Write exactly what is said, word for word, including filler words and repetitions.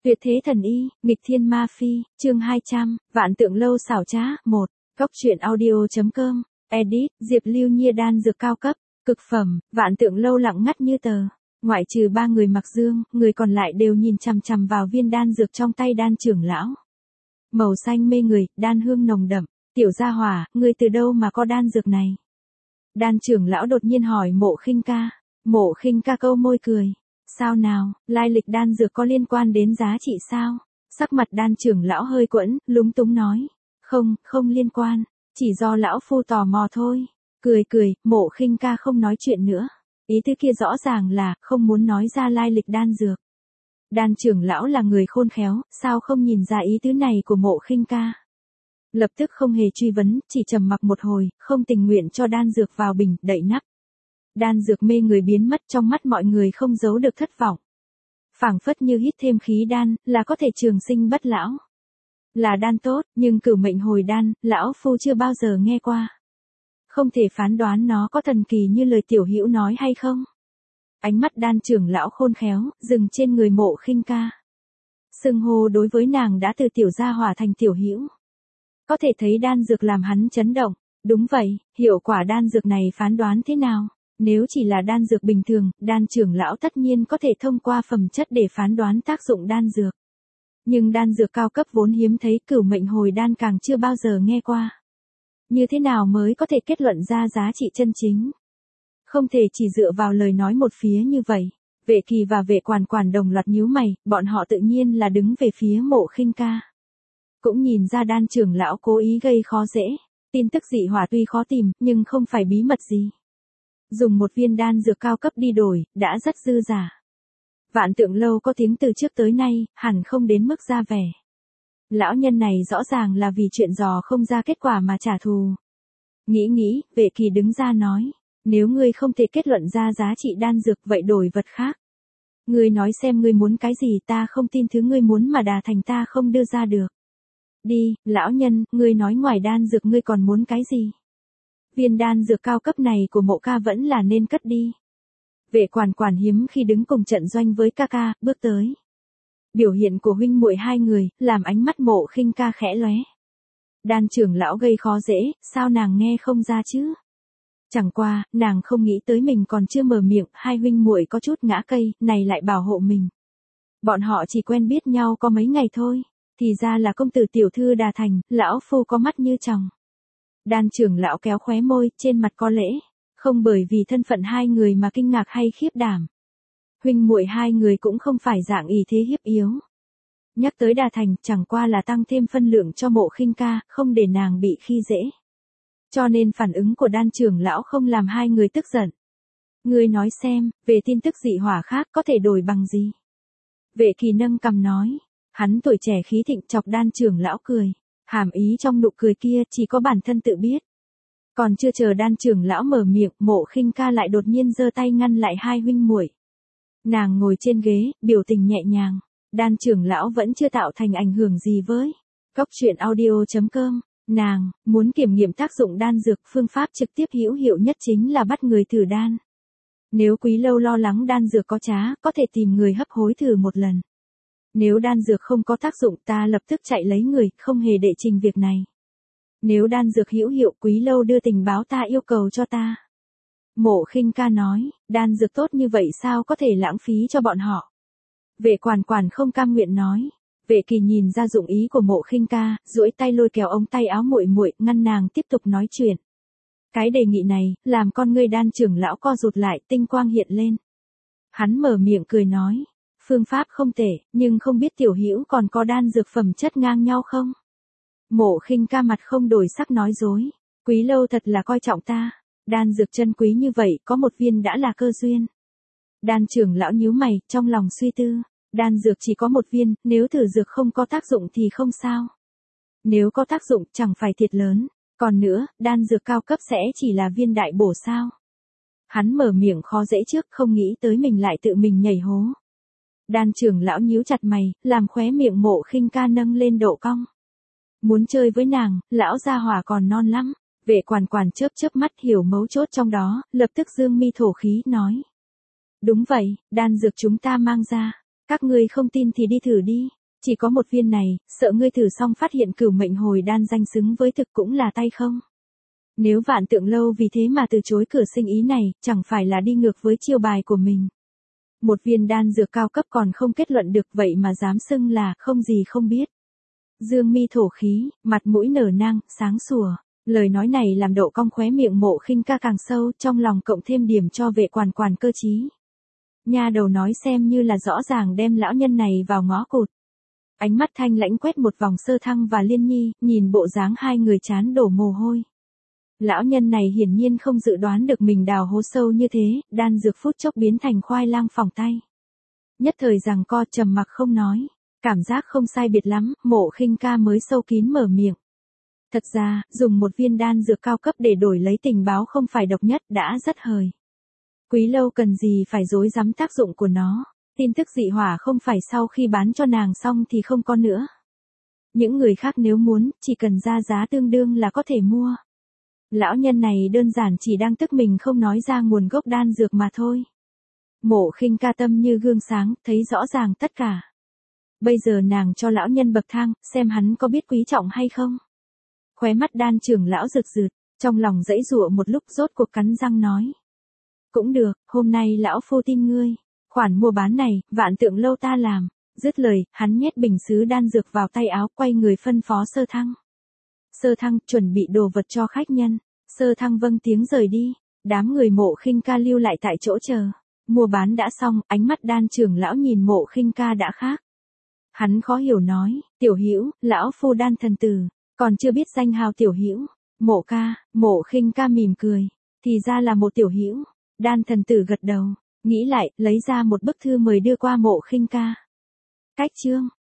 Tuyệt thế thần y, nghịch thiên ma phi, chương hai trăm, vạn tượng lâu xảo trá, một. Cốc truyện audio.com, edit, Diệp Lưu Nhiên đan dược cao cấp, cực phẩm, vạn tượng lâu lặng ngắt như tờ. Ngoại trừ ba người mặc dương, người còn lại đều nhìn chằm chằm vào viên đan dược trong tay đan trưởng lão. Màu xanh mê người, đan hương nồng đậm, tiểu gia hỏa, ngươi từ đâu mà có đan dược này? Đan trưởng lão đột nhiên hỏi Mộ Khinh Ca. Mộ Khinh Ca câu môi cười. Sao nào, lai lịch đan dược có liên quan đến giá trị sao? Sắc mặt đan trưởng lão hơi quẫn, lúng túng nói. Không, không liên quan, chỉ do lão phu tò mò thôi. Cười cười, Mộ Khinh Ca không nói chuyện nữa. Ý tứ kia rõ ràng là, không muốn nói ra lai lịch đan dược. Đan trưởng lão là người khôn khéo, sao không nhìn ra ý tứ này của Mộ Khinh Ca? Lập tức không hề truy vấn, chỉ trầm mặc một hồi, không tình nguyện cho đan dược vào bình, đậy nắp. Đan dược mê người biến mất trong mắt mọi người không giấu được thất vọng. Phảng phất như hít thêm khí đan, là có thể trường sinh bất lão. Là đan tốt, nhưng cửu mệnh hồi đan, lão phu chưa bao giờ nghe qua. Không thể phán đoán nó có thần kỳ như lời tiểu hữu nói hay không. Ánh mắt đan trưởng lão khôn khéo, dừng trên người Mộ Khinh Ca. Xưng hô đối với nàng đã từ tiểu gia hỏa thành tiểu hữu. Có thể thấy đan dược làm hắn chấn động. Đúng vậy, hiệu quả đan dược này phán đoán thế nào? Nếu chỉ là đan dược bình thường, đan trưởng lão tất nhiên có thể thông qua phẩm chất để phán đoán tác dụng đan dược. Nhưng đan dược cao cấp vốn hiếm thấy, cửu mệnh hồi đan càng chưa bao giờ nghe qua. Như thế nào mới có thể kết luận ra giá trị chân chính? Không thể chỉ dựa vào lời nói một phía như vậy. Vệ Kỳ và Vệ Quản Quản đồng loạt nhíu mày, bọn họ tự nhiên là đứng về phía Mộ Khinh Ca. Cũng nhìn ra đan trưởng lão cố ý gây khó dễ. Tin tức dị hỏa tuy khó tìm, nhưng không phải bí mật gì. Dùng một viên đan dược cao cấp đi đổi, đã rất dư giả. Vạn tượng lâu có tiếng từ trước tới nay, hẳn không đến mức ra vẻ. Lão nhân này rõ ràng là vì chuyện dò không ra kết quả mà trả thù. Nghĩ nghĩ, Vệ Kỳ đứng ra nói. Nếu ngươi không thể kết luận ra giá trị đan dược vậy đổi vật khác. Ngươi nói xem ngươi muốn cái gì, ta không tin thứ ngươi muốn mà đà thành ta không đưa ra được. Đi, lão nhân, ngươi nói ngoài đan dược ngươi còn muốn cái gì? Viên đan dược cao cấp này của Mộ ca vẫn là nên cất đi. Vệ Quản Quản hiếm khi đứng cùng trận doanh với ca ca, bước tới. Biểu hiện của huynh muội hai người, làm ánh mắt Mộ Khinh Ca khẽ lóe. Đan trưởng lão gây khó dễ, sao nàng nghe không ra chứ? Chẳng qua, nàng không nghĩ tới mình còn chưa mở miệng, hai huynh muội có chút ngã cây, này lại bảo hộ mình. Bọn họ chỉ quen biết nhau có mấy ngày thôi, thì ra là công tử tiểu thư đà thành, lão phu có mắt như chồng. Đan trưởng lão kéo khóe môi, trên mặt có lễ, không bởi vì thân phận hai người mà kinh ngạc hay khiếp đảm. Huynh muội hai người cũng không phải dạng ý thế hiếp yếu. Nhắc tới đà thành, chẳng qua là tăng thêm phân lượng cho Mộ Khinh Ca, không để nàng bị khi dễ. Cho nên phản ứng của đan trưởng lão không làm hai người tức giận. Ngươi nói xem, về tin tức dị hỏa khác có thể đổi bằng gì? Vệ Kỳ nâng cằm nói, hắn tuổi trẻ khí thịnh chọc đan trưởng lão cười. Hàm ý trong nụ cười kia chỉ có bản thân tự biết. Còn chưa chờ đan trưởng lão mở miệng, Mộ Khinh Ca lại đột nhiên giơ tay ngăn lại hai huynh muội. Nàng ngồi trên ghế, biểu tình nhẹ nhàng. Đan trưởng lão vẫn chưa tạo thành ảnh hưởng gì với. Cốc truyện audio.com. Nàng, muốn kiểm nghiệm tác dụng đan dược, phương pháp trực tiếp hữu hiệu nhất chính là bắt người thử đan. Nếu Quý Lâu lo lắng đan dược có trá, có thể tìm người hấp hối thử một lần. Nếu đan dược không có tác dụng, ta lập tức chạy lấy người, không hề đệ trình việc này. Nếu đan dược hữu hiệu, Quý Lâu đưa tình báo ta yêu cầu cho ta. Mộ Khinh Ca nói, đan dược tốt như vậy sao có thể lãng phí cho bọn họ. Vệ Quản Quản không cam nguyện nói. Vệ Kỳ nhìn ra dụng ý của Mộ Khinh Ca, duỗi tay lôi kéo ống tay áo muội muội, ngăn nàng tiếp tục nói chuyện. Cái đề nghị này, làm con ngươi đan trưởng lão co rụt lại, tinh quang hiện lên. Hắn mở miệng cười nói. Phương pháp không tệ, nhưng không biết tiểu hữu còn có đan dược phẩm chất ngang nhau không? Mộ Khinh Ca mặt không đổi sắc nói dối. Quý Lâu thật là coi trọng ta. Đan dược chân quý như vậy, có một viên đã là cơ duyên. Đan trưởng lão nhíu mày, trong lòng suy tư. Đan dược chỉ có một viên, nếu thử dược không có tác dụng thì không sao. Nếu có tác dụng, chẳng phải thiệt lớn. Còn nữa, đan dược cao cấp sẽ chỉ là viên đại bổ sao? Hắn mở miệng khó dễ trước, không nghĩ tới mình lại tự mình nhảy hố. Đan trưởng lão nhíu chặt mày, làm khóe miệng Mộ Khinh Ca nâng lên độ cong. Muốn chơi với nàng, lão gia hỏa còn non lắm. Vệ Quản Quản chớp chớp mắt hiểu mấu chốt trong đó, lập tức dương mi thổ khí nói. Đúng vậy, đan dược chúng ta mang ra. Các ngươi không tin thì đi thử đi, chỉ có một viên này, sợ ngươi thử xong phát hiện cửu mệnh hồi đan danh xứng với thực cũng là tay không. Nếu Vạn Tượng Lâu vì thế mà từ chối cửa sinh ý này, chẳng phải là đi ngược với chiêu bài của mình. Một viên đan dược cao cấp còn không kết luận được vậy mà dám xưng là không gì không biết. Dương mi thổ khí, mặt mũi nở nang, sáng sủa. Lời nói này làm độ cong khóe miệng Mộ Khinh Ca càng sâu, trong lòng cộng thêm điểm cho vệ quản quản cơ trí. Nha đầu nói xem như là rõ ràng đem lão nhân này vào ngõ cụt. Ánh mắt thanh lãnh quét một vòng Sơ Thăng và Liên Nhi, nhìn bộ dáng hai người chán đổ mồ hôi. Lão nhân này hiển nhiên không dự đoán được mình đào hố sâu như thế, đan dược phút chốc biến thành khoai lang phỏng tay. Nhất thời giằng co trầm mặc không nói, cảm giác không sai biệt lắm, Mộ Khinh Ca mới sâu kín mở miệng. Thật ra, dùng một viên đan dược cao cấp để đổi lấy tình báo không phải độc nhất đã rất hời. Quý Lâu cần gì phải dối dám tác dụng của nó, tin tức dị hỏa không phải sau khi bán cho nàng xong thì không có nữa. Những người khác nếu muốn, chỉ cần ra giá tương đương là có thể mua. Lão nhân này đơn giản chỉ đang tức mình không nói ra nguồn gốc đan dược mà thôi. Mộ Khinh Ca tâm như gương sáng, thấy rõ ràng tất cả. Bây giờ nàng cho lão nhân bậc thang, xem hắn có biết quý trọng hay không. Khóe mắt Đan trưởng lão rực rực, trong lòng dãy dụa một lúc rốt cuộc cắn răng nói. Cũng được, hôm nay lão phu tin ngươi. Khoản mua bán này, Vạn Tượng Lâu ta làm. Dứt lời, hắn nhét bình sứ đan dược vào tay áo, quay người phân phó Sơ Thăng. Sơ Thăng, chuẩn bị đồ vật cho khách nhân. Sơ Thăng vâng tiếng rời đi. Đám người Mộ Khinh Ca lưu lại tại chỗ chờ. Mua bán đã xong, ánh mắt Đan trưởng lão nhìn Mộ Khinh Ca đã khác. Hắn khó hiểu nói, tiểu hữu, lão phu Đan thần tử, còn chưa biết danh hào tiểu hữu. Mộ ca, Mộ Khinh Ca mỉm cười, thì ra là một tiểu hữu. Đan thần tử gật đầu, nghĩ lại, lấy ra một bức thư mời đưa qua Mộ Khinh Ca. Cách chương